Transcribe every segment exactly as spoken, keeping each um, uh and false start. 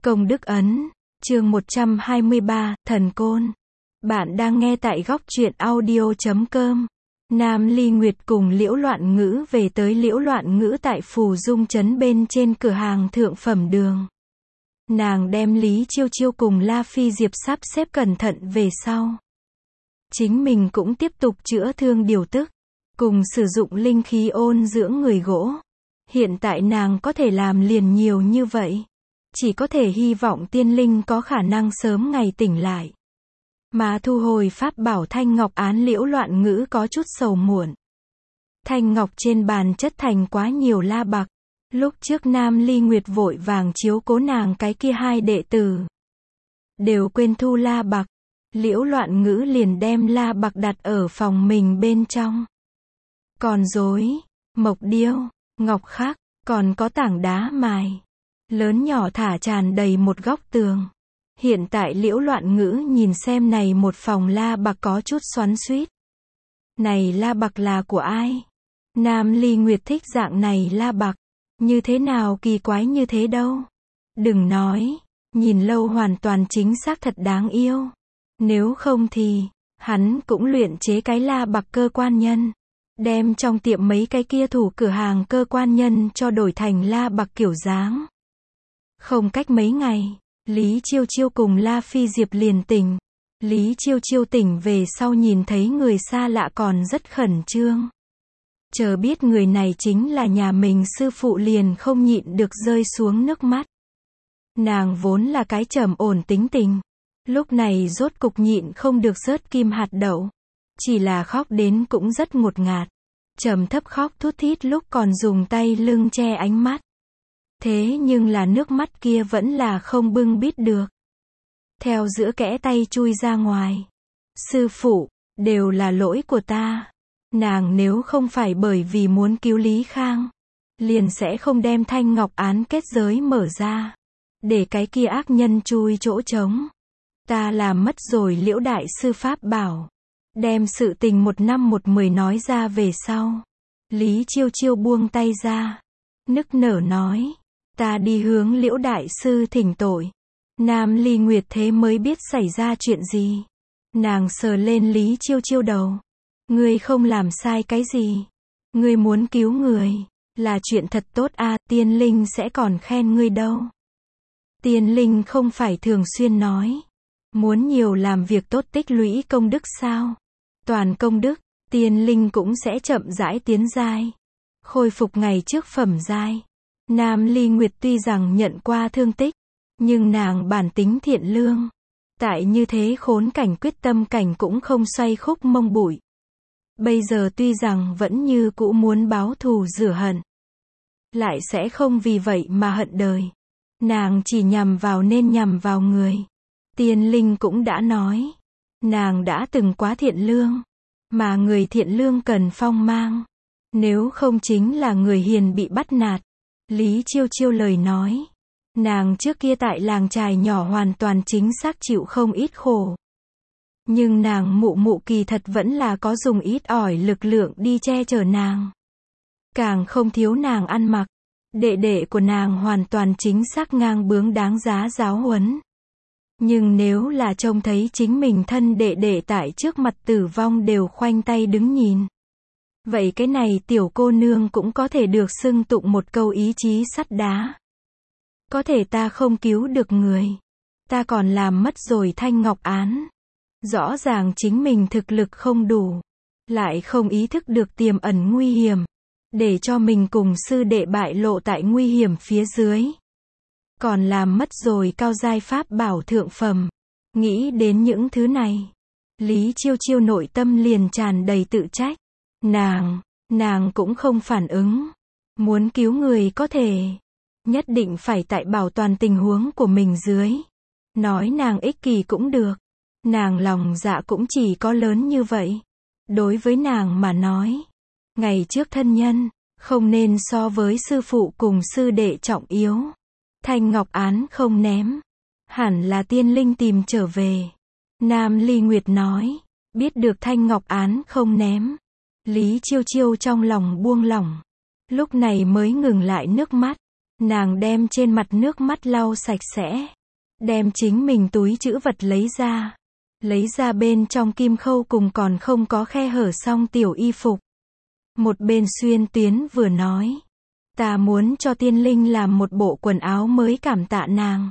Công đức ấn, chương một trăm hai mươi ba, Thần Côn. Bạn đang nghe tại góc truyện audio chấm com. Nam Ly Nguyệt cùng Liễu Loạn Ngữ về tới Liễu Loạn Ngữ tại Phù Dung trấn bên trên cửa hàng thượng phẩm đường. Nàng đem Lý Chiêu Chiêu cùng La Phi Diệp sắp xếp cẩn thận về sau. Chính mình cũng tiếp tục chữa thương điều tức, cùng sử dụng linh khí ôn dưỡng người gỗ. Hiện tại nàng có thể làm liền nhiều như vậy. Chỉ có thể hy vọng tiên linh có khả năng sớm ngày tỉnh lại. Mà thu hồi pháp bảo thanh ngọc án Liễu Loạn Ngữ có chút sầu muộn. Thanh ngọc trên bàn chất thành quá nhiều la bạc. Lúc trước Nam Ly Nguyệt vội vàng chiếu cố nàng cái kia hai đệ tử. Đều quên thu la bạc. Liễu Loạn Ngữ liền đem la bạc đặt ở phòng mình bên trong. Còn rối, mộc điêu, ngọc khắc, còn có tảng đá mài. Lớn nhỏ thả tràn đầy một góc tường. Hiện tại Liễu Loạn Ngữ nhìn xem này một phòng la bạc có chút xoắn xuýt. Này la bạc là của ai? Nam Ly Nguyệt thích dạng này la bạc. Như thế nào kỳ quái như thế đâu. Đừng nói, nhìn lâu hoàn toàn chính xác thật đáng yêu. Nếu không thì, hắn cũng luyện chế cái la bạc cơ quan nhân. Đem trong tiệm mấy cái kia thủ cửa hàng cơ quan nhân cho đổi thành la bạc kiểu dáng. Không cách mấy ngày, Lý Chiêu Chiêu cùng La Phi Diệp liền tỉnh. Lý Chiêu Chiêu tỉnh về sau nhìn thấy người xa lạ còn rất khẩn trương. Chờ biết người này chính là nhà mình sư phụ liền không nhịn được rơi xuống nước mắt. Nàng vốn là cái trầm ổn tính tình. Lúc này rốt cục nhịn không được rớt kim hạt đậu. Chỉ là khóc đến cũng rất ngột ngạt. Trầm thấp khóc thút thít lúc còn dùng tay lưng che ánh mắt. Thế nhưng là nước mắt kia vẫn là không bưng bít được. Theo giữa kẽ tay chui ra ngoài. Sư phụ, đều là lỗi của ta. Nàng nếu không phải bởi vì muốn cứu Lý Khang, liền sẽ không đem thanh ngọc án kết giới mở ra. Để cái kia ác nhân chui chỗ trống. Ta làm mất rồi Liễu đại sư pháp bảo. Đem sự tình một năm một mười nói ra về sau. Lý Chiêu Chiêu buông tay ra. Nức nở nói. Ta đi hướng Liễu đại sư thỉnh tội. Nam Ly Nguyệt thế mới biết xảy ra chuyện gì. Nàng sờ lên Lý Chiêu Chiêu đầu. Ngươi không làm sai cái gì. Ngươi muốn cứu người. Là chuyện thật tốt a, tiên linh sẽ còn khen ngươi đâu. Tiên linh không phải thường xuyên nói. Muốn nhiều làm việc tốt tích lũy công đức sao? Toàn công đức, tiên linh cũng sẽ chậm rãi tiến giai. Khôi phục ngày trước phẩm giai. Nam Ly Nguyệt tuy rằng nhận qua thương tích, nhưng nàng bản tính thiện lương. Tại như thế khốn cảnh quyết tâm cảnh cũng không xoay khúc mông bụi. Bây giờ tuy rằng vẫn như cũ muốn báo thù rửa hận. Lại sẽ không vì vậy mà hận đời. Nàng chỉ nhằm vào nên nhằm vào người. Tiên linh cũng đã nói. Nàng đã từng quá thiện lương. Mà người thiện lương cần phong mang. Nếu không chính là người hiền bị bắt nạt. Lý Chiêu Chiêu lời nói. Nàng trước kia tại làng trài nhỏ hoàn toàn chính xác chịu không ít khổ. Nhưng nàng mụ mụ kỳ thật vẫn là có dùng ít ỏi lực lượng đi che chở nàng. Càng không thiếu nàng ăn mặc. Đệ đệ của nàng hoàn toàn chính xác ngang bướng đáng giá giáo huấn. Nhưng nếu là trông thấy chính mình thân đệ đệ tại trước mặt tử vong đều khoanh tay đứng nhìn. Vậy cái này tiểu cô nương cũng có thể được xưng tụng một câu ý chí sắt đá. Có thể ta không cứu được người. Ta còn làm mất rồi thanh ngọc án. Rõ ràng chính mình thực lực không đủ. Lại không ý thức được tiềm ẩn nguy hiểm. Để cho mình cùng sư đệ bại lộ tại nguy hiểm phía dưới. Còn làm mất rồi cao giai pháp bảo thượng phẩm. Nghĩ đến những thứ này. Lý Chiêu Chiêu nội tâm liền tràn đầy tự trách. Nàng, nàng cũng không phản ứng. Muốn cứu người có thể. Nhất định phải tại bảo toàn tình huống của mình dưới. Nói nàng ích kỷ cũng được. Nàng lòng dạ cũng chỉ có lớn như vậy. Đối với nàng mà nói. Ngày trước thân nhân, không nên so với sư phụ cùng sư đệ trọng yếu. Thanh ngọc án không ném. Hẳn là tiên linh tìm trở về. Nam Ly Nguyệt nói. Biết được thanh ngọc án không ném. Lý Chiêu Chiêu trong lòng buông lỏng. Lúc này mới ngừng lại nước mắt. Nàng đem trên mặt nước mắt lau sạch sẽ. Đem chính mình túi trữ vật lấy ra. Lấy ra bên trong kim khâu cùng còn không có khe hở xong tiểu y phục. Một bên xuyên tuyến vừa nói. Ta muốn cho tiên linh làm một bộ quần áo mới cảm tạ nàng.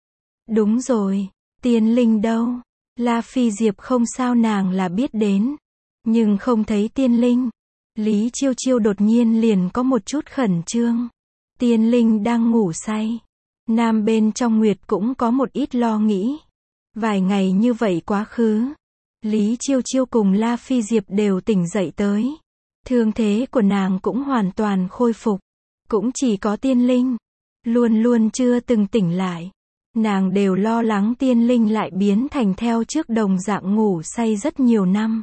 Đúng rồi, tiên linh đâu? La Phi Diệp không sao nàng là biết đến. Nhưng không thấy tiên linh. Lý Chiêu Chiêu đột nhiên liền có một chút khẩn trương. Tiên linh đang ngủ say. Nam bên trong Nguyệt cũng có một ít lo nghĩ. Vài ngày như vậy quá khứ. Lý Chiêu Chiêu cùng La Phi Diệp đều tỉnh dậy tới. Thương thế của nàng cũng hoàn toàn khôi phục. Cũng chỉ có tiên linh. Luôn luôn chưa từng tỉnh lại. Nàng đều lo lắng tiên linh lại biến thành theo trước đồng dạng ngủ say rất nhiều năm.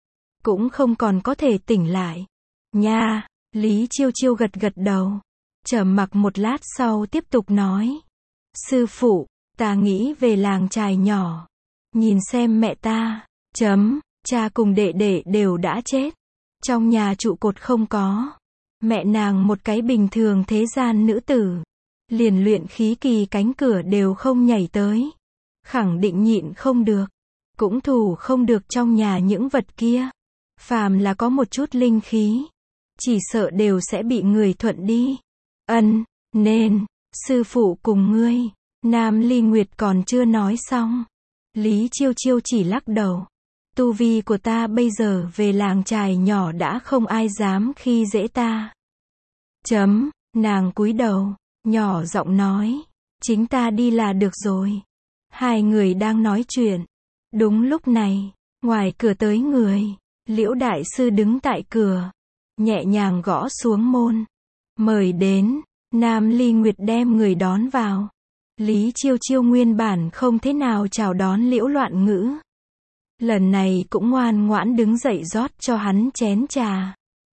Cũng không còn có thể tỉnh lại. Nha, Lý Chiêu Chiêu gật gật đầu. Trầm mặc một lát sau tiếp tục nói. Sư phụ, ta nghĩ về làng chài nhỏ. Nhìn xem mẹ ta, chấm, cha cùng đệ đệ đều đã chết. Trong nhà trụ cột không có. Mẹ nàng một cái bình thường thế gian nữ tử. Liền luyện khí kỳ cánh cửa đều không nhảy tới. Khẳng định nhịn không được. Cũng thủ không được trong nhà những vật kia. Phàm là có một chút linh khí. Chỉ sợ đều sẽ bị người thuận đi. Ân, nên, sư phụ cùng ngươi. Nam Ly Nguyệt còn chưa nói xong. Lý Chiêu Chiêu chỉ lắc đầu. Tu vi của ta bây giờ về làng chài nhỏ đã không ai dám khi dễ ta. Chấm, nàng cúi đầu, nhỏ giọng nói. Chính ta đi là được rồi. Hai người đang nói chuyện. Đúng lúc này, ngoài cửa tới người. Liễu đại sư đứng tại cửa. Nhẹ nhàng gõ xuống môn. Mời đến. Nam Ly Nguyệt đem người đón vào. Lý Chiêu Chiêu nguyên bản không thế nào chào đón Liễu Loạn Ngữ. Lần này cũng ngoan ngoãn đứng dậy rót cho hắn chén trà.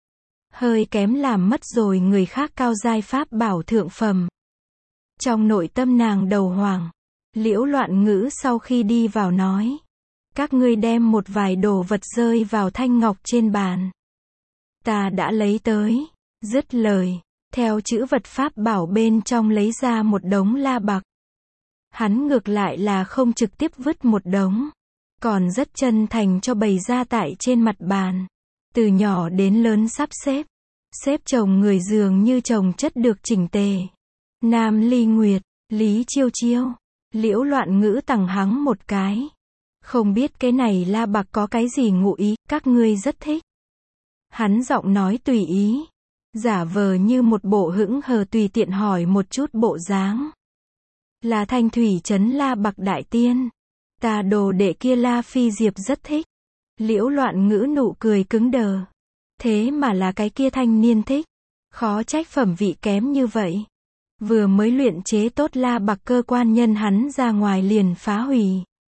Hơi kém làm mất rồi người khác cao giai pháp bảo thượng phẩm. Trong nội tâm nàng đầu hoàng. Liễu Loạn Ngữ sau khi đi vào nói. Các ngươi đem một vài đồ vật rơi vào thanh ngọc trên bàn. Ta đã lấy tới. Dứt lời. Theo chữ vật pháp bảo bên trong lấy ra một đống la bạc. Hắn ngược lại là không trực tiếp vứt một đống. Còn rất chân thành cho bày ra tại trên mặt bàn. Từ nhỏ đến lớn sắp xếp. Xếp chồng người dường như chồng chất được chỉnh tề. Nam Ly Nguyệt, Lý Chiêu Chiêu, Liễu Loạn Ngữ tằng hắng một cái. Không biết cái này la bạc có cái gì ngụ ý, các ngươi rất thích. Hắn giọng nói tùy ý. Giả vờ như một bộ hững hờ tùy tiện hỏi một chút bộ dáng. Là thanh thủy trấn la bạc đại tiên. Ta đồ đệ kia La Phi Diệp rất thích. Liễu Loạn Ngữ nụ cười cứng đờ. Thế mà là cái kia thanh niên thích. Khó trách phẩm vị kém như vậy. Vừa mới luyện chế tốt la bạc cơ quan nhân hắn ra ngoài liền phá hủy.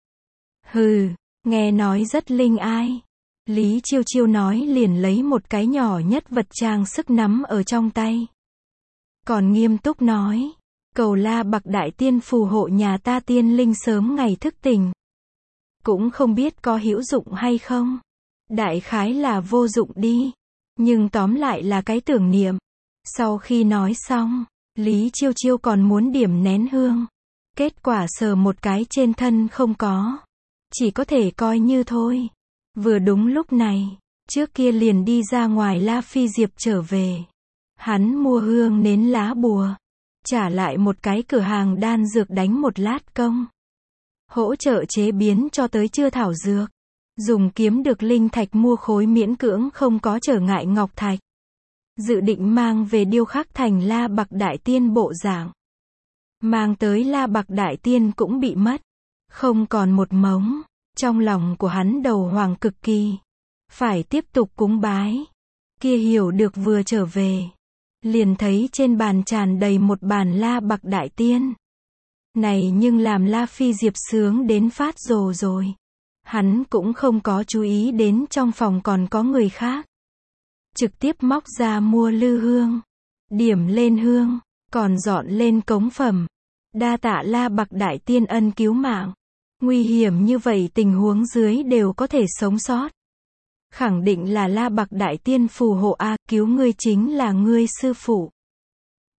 Hừ, nghe nói rất linh ai. Lý Chiêu Chiêu nói liền lấy một cái nhỏ nhất vật trang sức nắm ở trong tay. Còn nghiêm túc nói. Cầu la bạc đại tiên phù hộ nhà ta tiên linh sớm ngày thức tỉnh. Cũng không biết có hữu dụng hay không. Đại khái là vô dụng đi. Nhưng tóm lại là cái tưởng niệm. Sau khi nói xong, Lý Chiêu Chiêu còn muốn điểm nén hương. Kết quả sờ một cái trên thân không có. Chỉ có thể coi như thôi. Vừa đúng lúc này, trước kia liền đi ra ngoài La Phi Diệp trở về. Hắn mua hương nến lá bùa. Trả lại một cái cửa hàng đan dược đánh một lát công. Hỗ trợ chế biến cho tới chưa thảo dược. Dùng kiếm được linh thạch mua khối miễn cưỡng không có trở ngại ngọc thạch. Dự định mang về điêu khắc thành la bạc đại tiên bộ dạng. Mang tới la bạc đại tiên cũng bị mất. Không còn một mống. Trong lòng của hắn đầu hoàng cực kỳ. Phải tiếp tục cúng bái. Kia hiểu được vừa trở về. Liền thấy trên bàn tràn đầy một bàn la bạc đại tiên. Này nhưng làm La Phi Diệp sướng đến phát rồ rồi. Hắn cũng không có chú ý đến trong phòng còn có người khác. Trực tiếp móc ra mua lư hương. Điểm lên hương. Còn dọn lên cống phẩm. Đa tạ la bạc đại tiên ân cứu mạng. Nguy hiểm như vậy tình huống dưới đều có thể sống sót. Khẳng định là la bạc đại tiên phù hộ a, cứu ngươi chính là ngươi sư phụ.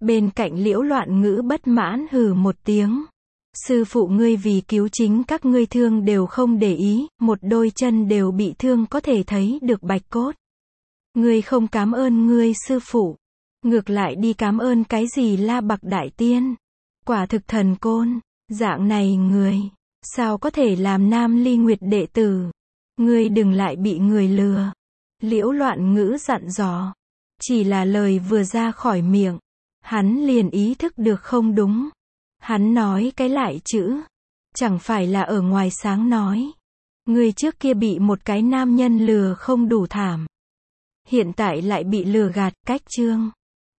Bên cạnh Liễu Loạn Ngữ bất mãn hừ một tiếng. Sư phụ ngươi vì cứu chính các ngươi thương đều không để ý, một đôi chân đều bị thương có thể thấy được bạch cốt. Ngươi không cám ơn ngươi sư phụ. Ngược lại đi cám ơn cái gì La Bạc Đại Tiên. Quả thực thần côn. Dạng này người. Sao có thể làm Nam Ly Nguyệt đệ tử. Ngươi đừng lại bị người lừa. Liễu Loạn Ngữ dặn dò. Chỉ là lời vừa ra khỏi miệng. Hắn liền ý thức được không đúng. Hắn nói cái lại chữ. Chẳng phải là ở ngoài sáng nói. Ngươi trước kia bị một cái nam nhân lừa không đủ thảm. Hiện tại lại bị lừa gạt, cách chương.